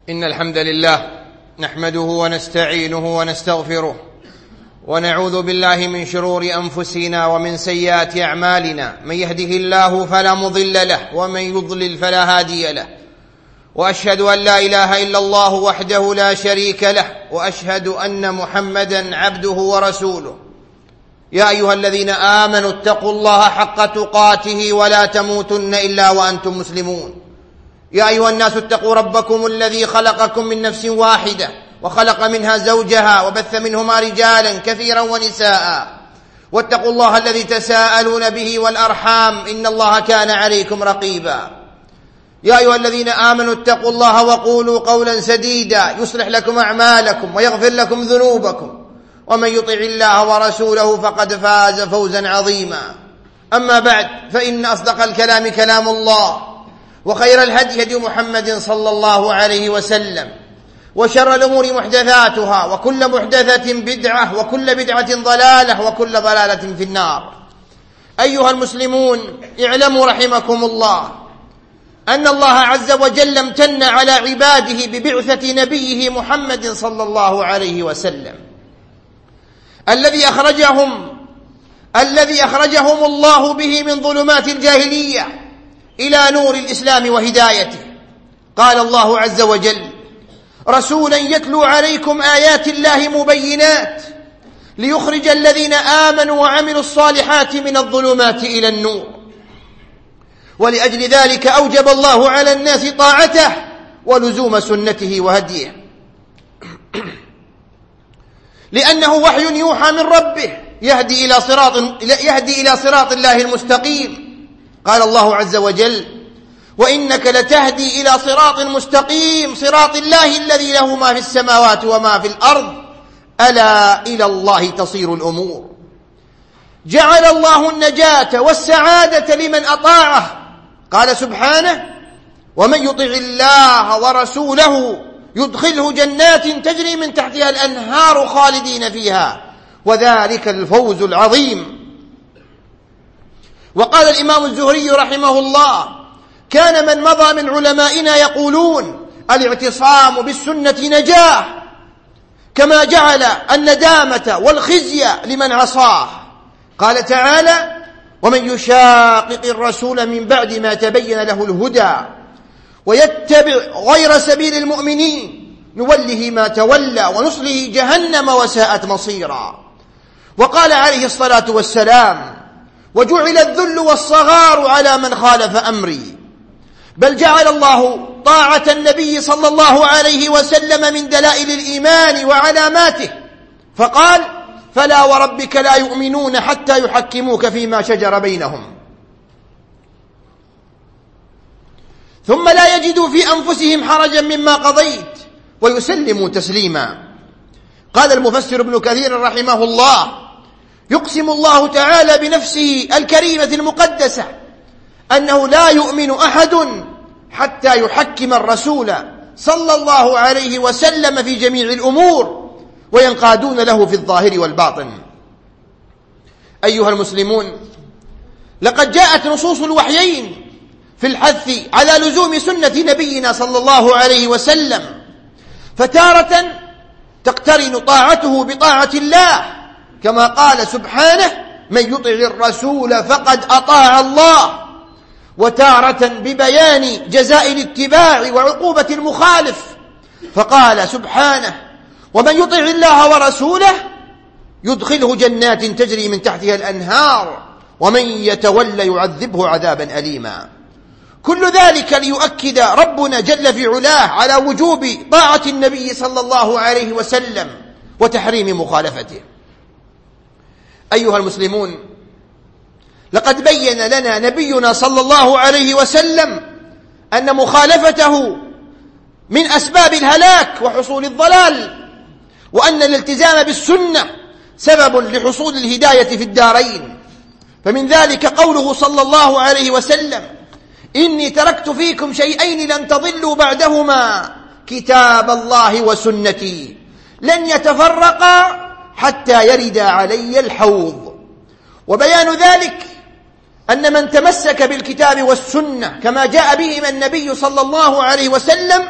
إن الحمد لله نحمده ونستعينه ونستغفره ونعوذ بالله من شرور أنفسنا ومن سيئات أعمالنا. من يهده الله فلا مضل له ومن يضلل فلا هادي له، وأشهد أن لا إله إلا الله وحده لا شريك له، وأشهد أن محمدا عبده ورسوله. يا أيها الذين آمنوا اتقوا الله حق تقاته ولا تموتن إلا وأنتم مسلمون. يا أيها الناس اتقوا ربكم الذي خلقكم من نفس واحدة وخلق منها زوجها وبث منهما رجالا كثيرا ونساء، واتقوا الله الذي تساءلون به والأرحام إن الله كان عليكم رقيبا. يا أيها الذين آمنوا اتقوا الله وقولوا قولا سديدا يصلح لكم أعمالكم ويغفر لكم ذنوبكم، ومن يطع الله ورسوله فقد فاز فوزا عظيما. أما بعد، فإن أصدق الكلام كلام الله، وخير الهدي هدي محمد صلى الله عليه وسلم، وشر الأمور محدثاتها، وكل محدثة بدعة، وكل بدعة ضلالة، وكل ضلالة في النار. أيها المسلمون، اعلموا رحمكم الله أن الله عز وجل امتن على عباده ببعثة نبيه محمد صلى الله عليه وسلم، الذي أخرجهم الله به من ظلمات الجاهلية إلى نور الإسلام وهدايته. قال الله عز وجل: رسولا يتلو عليكم آيات الله مبينات ليخرج الذين آمنوا وعملوا الصالحات من الظلمات إلى النور. ولأجل ذلك أوجب الله على الناس طاعته ولزوم سنته وهديه، لأنه وحي يوحى من ربه يهدي إلى صراط الله المستقيم. قال الله عز وجل: وإنك لتهدي إلى صراط مستقيم، صراط الله الذي له ما في السماوات وما في الأرض، ألا إلى الله تصير الأمور. جعل الله النجاة والسعادة لمن أطاعه. قال سبحانه: ومن يطع الله ورسوله يدخله جنات تجري من تحتها الأنهار خالدين فيها، وذلك الفوز العظيم. وقال الإمام الزهري رحمه الله: كان من مضى من علمائنا يقولون: الاعتصام بالسنة نجاة، كما جعل الندامة والخزي لمن عصاه. قال تعالى: ومن يشاقق الرسول من بعد ما تبين له الهدى ويتبع غير سبيل المؤمنين نوله ما تولى ونصله جهنم وساءت مصيرا. وقال عليه الصلاة والسلام: وجعل الذل والصغار على من خالف أمري. بل جعل الله طاعة النبي صلى الله عليه وسلم من دلائل الإيمان وعلاماته، فقال: فلا وربك لا يؤمنون حتى يحكموك فيما شجر بينهم ثم لا يجدوا في أنفسهم حرجا مما قضيت ويسلموا تسليما. قال المفسر ابن كثير رحمه الله: يقسم الله تعالى بنفسه الكريمة المقدسة أنه لا يؤمن أحد حتى يحكم الرسول صلى الله عليه وسلم في جميع الأمور وينقادون له في الظاهر والباطن. أيها المسلمون، لقد جاءت نصوص الوحيين في الحث على لزوم سنة نبينا صلى الله عليه وسلم، فتارة تقترن طاعته بطاعة الله، كما قال سبحانه: من يطع الرسول فقد أطاع الله، وتارة ببيان جزاء الاتباع وعقوبة المخالف، فقال سبحانه: ومن يطع الله ورسوله يدخله جنات تجري من تحتها الأنهار ومن يتولى يعذبه عذابا أليما. كل ذلك ليؤكد ربنا جل في علاه على وجوب طاعة النبي صلى الله عليه وسلم وتحريم مخالفته. أيها المسلمون، لقد بين لنا نبينا صلى الله عليه وسلم أن مخالفته من أسباب الهلاك وحصول الضلال، وأن الالتزام بالسنة سبب لحصول الهداية في الدارين. فمن ذلك قوله صلى الله عليه وسلم: إني تركت فيكم شيئين لن تضلوا بعدهما، كتاب الله وسنتي، لن يتفرقا حتى يرد علي الحوض. وبيان ذلك أن من تمسك بالكتاب والسنة كما جاء بهما النبي صلى الله عليه وسلم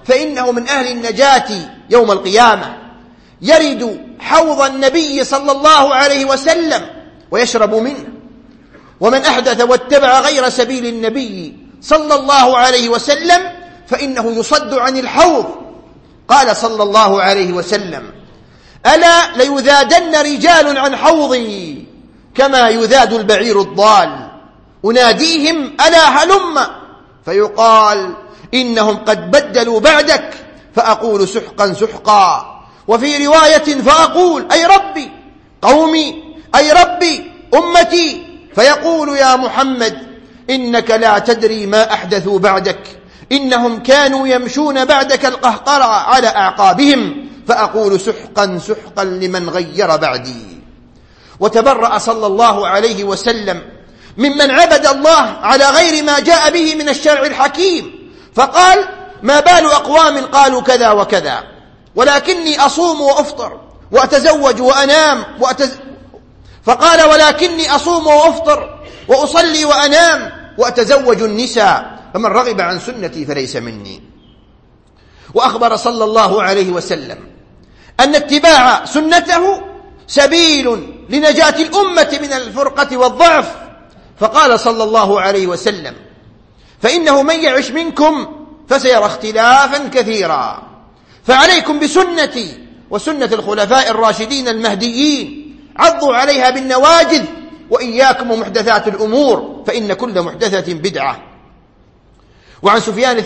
فإنه من أهل النجاة يوم القيامة، يرد حوض النبي صلى الله عليه وسلم ويشرب منه. ومن أحدث واتبع غير سبيل النبي صلى الله عليه وسلم فإنه يصد عن الحوض. قال صلى الله عليه وسلم: ألا ليذادن رجال عن حوضي كما يذاد البعير الضال، أناديهم ألا هلم، فيقال إنهم قد بدلوا بعدك، فأقول سحقا سحقا. وفي رواية فأقول أي ربي قومي، أي ربي أمتي، فيقول يا محمد إنك لا تدري ما أحدثوا بعدك، إنهم كانوا يمشون بعدك القهقرى على أعقابهم، فأقول سحقا سحقا لمن غير بعدي. وتبرأ صلى الله عليه وسلم ممن عبد الله على غير ما جاء به من الشرع الحكيم، فقال: ما بال أقوام قالوا كذا وكذا ولكني أصوم وأفطر وأتزوج وأنام فقال: ولكني أصوم وأفطر وأصلي وأنام وأتزوج النساء، فمن رغب عن سنتي فليس مني. وأخبر صلى الله عليه وسلم أن اتباع سنته سبيل لنجاة الأمة من الفرقة والضعف، فقال صلى الله عليه وسلم: فإنه من يعش منكم فسيرى اختلافا كثيرا، فعليكم بسنتي وسنة الخلفاء الراشدين المهديين، عضوا عليها بالنواجذ، وإياكم ومحدثات الأمور، فإن كل محدثة بدعة. وعن سفيان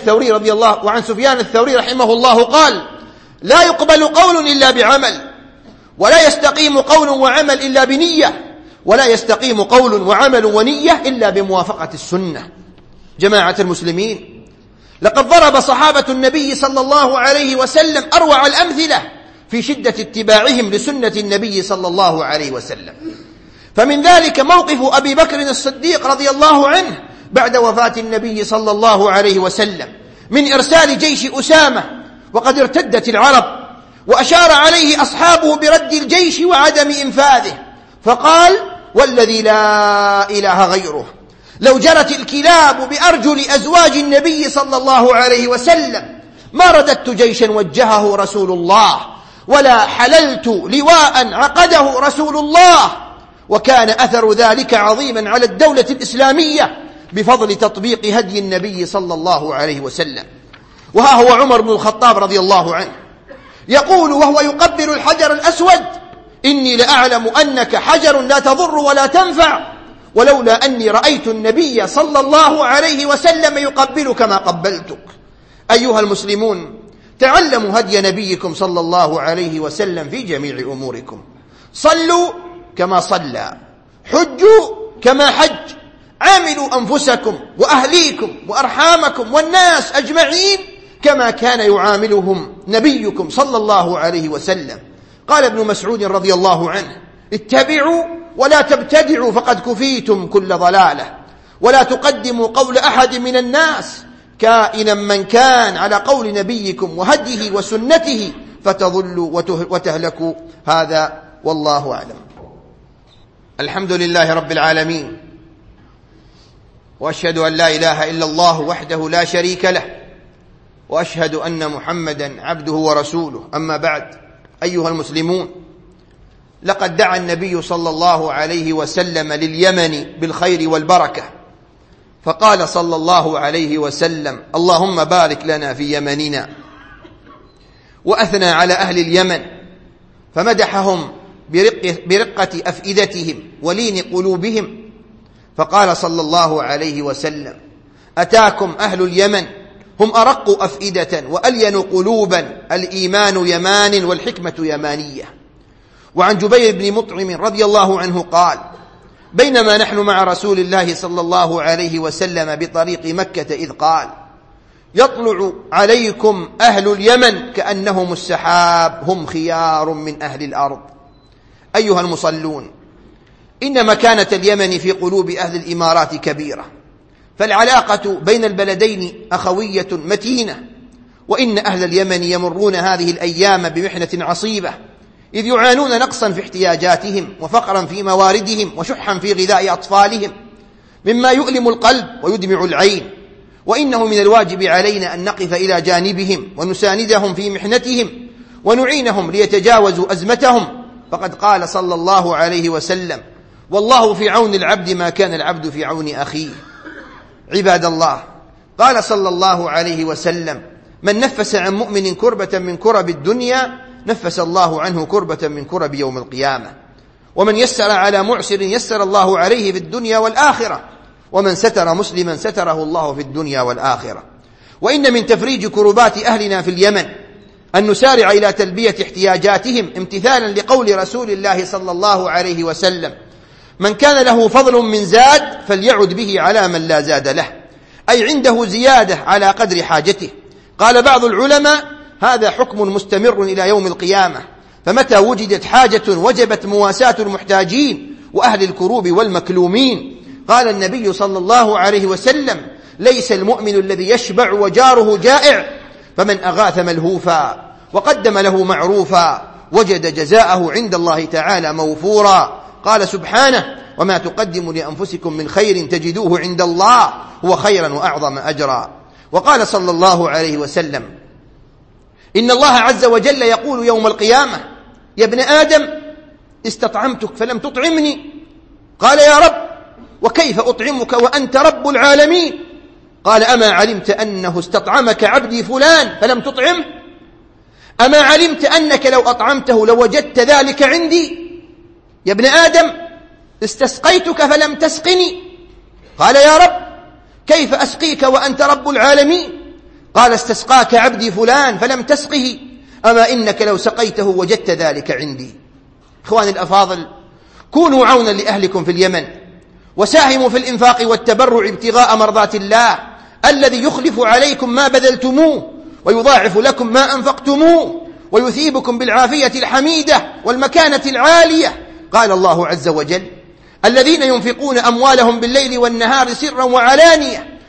الثوري رحمه الله قال: لا يقبل قول إلا بعمل، ولا يستقيم قول وعمل إلا بنية، ولا يستقيم قول وعمل ونية إلا بموافقة السنة. جماعة المسلمين، لقد ضرب صحابة النبي صلى الله عليه وسلم أروع الأمثلة في شدة اتباعهم لسنة النبي صلى الله عليه وسلم. فمن ذلك موقف أبي بكر الصديق رضي الله عنه بعد وفاة النبي صلى الله عليه وسلم من إرسال جيش أسامة وقد ارتدت العرب، وأشار عليه أصحابه برد الجيش وعدم إنفاذه، فقال: والذي لا إله غيره لو جرت الكلاب بأرجل أزواج النبي صلى الله عليه وسلم ما رددت جيشا وجهه رسول الله، ولا حللت لواء عقده رسول الله. وكان أثر ذلك عظيما على الدولة الإسلامية بفضل تطبيق هدي النبي صلى الله عليه وسلم. وها هو عمر بن الخطاب رضي الله عنه يقول وهو يقبل الحجر الأسود: إني لأعلم أنك حجر لا تضر ولا تنفع، ولولا أني رأيت النبي صلى الله عليه وسلم يقبلك ما قبلتك. أيها المسلمون، تعلموا هدي نبيكم صلى الله عليه وسلم في جميع أموركم. صلوا كما صلى، حجوا كما حج، عاملوا أنفسكم وأهليكم وأرحامكم والناس أجمعين كما كان يعاملهم نبيكم صلى الله عليه وسلم. قال ابن مسعود رضي الله عنه: اتبعوا ولا تبتدعوا فقد كفيتم كل ضلالة، ولا تقدموا قول أحد من الناس كائنا من كان على قول نبيكم وهديه وسنته فتضلوا وتهلكوا. هذا والله أعلم. الحمد لله رب العالمين، وأشهد أن لا إله إلا الله وحده لا شريك له، وأشهد أن محمدا عبده ورسوله. أما بعد، أيها المسلمون، لقد دعا النبي صلى الله عليه وسلم لليمن بالخير والبركة، فقال صلى الله عليه وسلم: اللهم بارك لنا في يمننا. وأثنى على أهل اليمن فمدحهم برقة أفئدتهم ولين قلوبهم، فقال صلى الله عليه وسلم: أتاكم أهل اليمن هم أرق أفئدة وألين قلوبا، الإيمان يمان والحكمة يمانية. وعن جبير بن مطعم رضي الله عنه قال: بينما نحن مع رسول الله صلى الله عليه وسلم بطريق مكة إذ قال: يطلع عليكم أهل اليمن كأنهم السحاب، هم خيار من أهل الأرض. أيها المصلون، إن مكانة اليمن في قلوب أهل الإمارات كبيرة، فالعلاقة بين البلدين أخوية متينة، وإن أهل اليمن يمرون هذه الأيام بمحنة عصيبة، إذ يعانون نقصا في احتياجاتهم وفقرا في مواردهم وشحا في غذاء أطفالهم، مما يؤلم القلب ويدمع العين. وإنه من الواجب علينا أن نقف إلى جانبهم ونساندهم في محنتهم ونعينهم ليتجاوزوا أزمتهم، فقد قال صلى الله عليه وسلم: والله في عون العبد ما كان العبد في عون أخيه. عباد الله، قال صلى الله عليه وسلم: من نفس عن مؤمن كربة من كرب الدنيا نفس الله عنه كربة من كرب يوم القيامة، ومن يسر على معسر يسر الله عليه في الدنيا والآخرة، ومن ستر مسلما ستره الله في الدنيا والآخرة. وإن من تفريج كربات أهلنا في اليمن أن نسارع إلى تلبية احتياجاتهم امتثالا لقول رسول الله صلى الله عليه وسلم: من كان له فضل من زاد فليعد به على من لا زاد له، أي عنده زيادة على قدر حاجته. قال بعض العلماء: هذا حكم مستمر إلى يوم القيامة، فمتى وجدت حاجة وجبت مواساة المحتاجين وأهل الكروب والمكلومين. قال النبي صلى الله عليه وسلم: ليس المؤمن الذي يشبع وجاره جائع، فمن أغاث ملهوفا وقدم له معروفا وجد جزاءه عند الله تعالى موفورا. قال سبحانه: وما تقدموا لأنفسكم من خير تجدوه عند الله هو خيرا وأعظم أجرا. وقال صلى الله عليه وسلم: إن الله عز وجل يقول يوم القيامة: يا ابن آدم استطعمتك فلم تطعمني. قال: يا رب وكيف أطعمك وأنت رب العالمين؟ قال: أما علمت أنه استطعمك عبدي فلان فلم تطعمه؟ أما علمت أنك لو أطعمته لوجدت ذلك عندي؟ يا ابن آدم استسقيتك فلم تسقني. قال: يا رب كيف أسقيك وأنت رب العالمين؟ قال: استسقاك عبدي فلان فلم تسقه، أما إنك لو سقيته وجدت ذلك عندي. إخواني الأفاضل، كونوا عونا لأهلكم في اليمن، وساهموا في الإنفاق والتبرع ابتغاء مرضات الله الذي يخلف عليكم ما بذلتموه ويضاعف لكم ما أنفقتموه ويثيبكم بالعافية الحميدة والمكانة العالية. قال الله عز وجل: الذين ينفقون أموالهم بالليل والنهار سرا وعلانية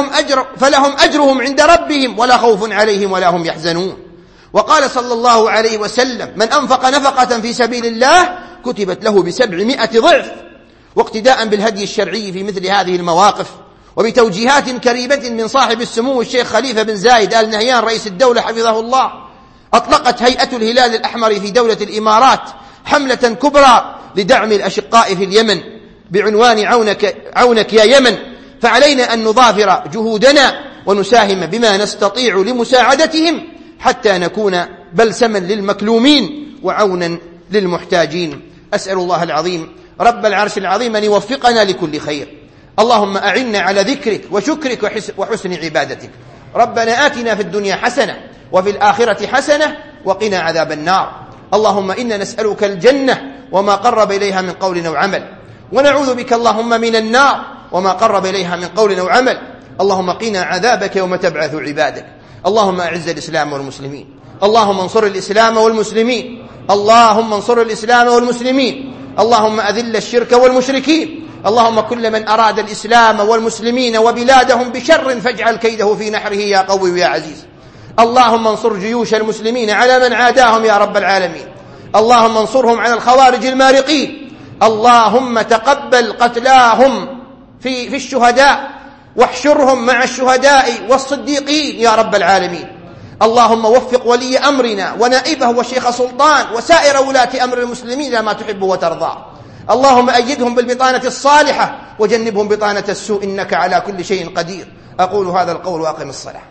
فلهم أجرهم عند ربهم ولا خوف عليهم ولا هم يحزنون. وقال صلى الله عليه وسلم: من أنفق نفقة في سبيل الله كتبت له ب700 ضعف. واقتداء بالهدي الشرعي في مثل هذه المواقف وبتوجيهات كريمة من صاحب السمو الشيخ خليفة بن زايد آل نهيان رئيس الدولة حفظه الله، أطلقت هيئة الهلال الأحمر في دولة الإمارات حملة كبرى لدعم الأشقاء في اليمن بعنوان عونك يا يمن. فعلينا أن نضافر جهودنا ونساهم بما نستطيع لمساعدتهم حتى نكون بلسما للمكلومين وعونا للمحتاجين. أسأل الله العظيم رب العرش العظيم أن يوفقنا لكل خير. اللهم أعنا على ذكرك وشكرك وحسن عبادتك. ربنا آتنا في الدنيا حسنة وفي الآخرة حسنة وقنا عذاب النار. اللهم إنا نسألك الجنة وما قرب إليها من قول أو عمل، ونعوذ بك اللهم من النار وما قرب إليها من قول أو عمل. اللهم قنا عذابك يوم تبعث عبادك. اللهم أعز الإسلام والمسلمين، اللهم انصر الإسلام والمسلمين، اللهم انصر الإسلام والمسلمين، اللهم أذل الشرك والمشركين. اللهم كل من أراد الإسلام والمسلمين وبلادهم بشر فاجعل كيده في نحره يا قوي يا عزيز. اللهم انصر جيوش المسلمين على من عاداهم يا رب العالمين. اللهم انصرهم على الخوارج المارقين. اللهم تقبل قتلاهم في الشهداء واحشرهم مع الشهداء والصديقين يا رب العالمين. اللهم وفق ولي أمرنا ونائبه والشيخ سلطان وسائر ولاة أمر المسلمين لما تحب وترضى. اللهم أيدهم بالبطانة الصالحة وجنبهم بطانة السوء إنك على كل شيء قدير. أقول هذا القول وأقم الصلاة.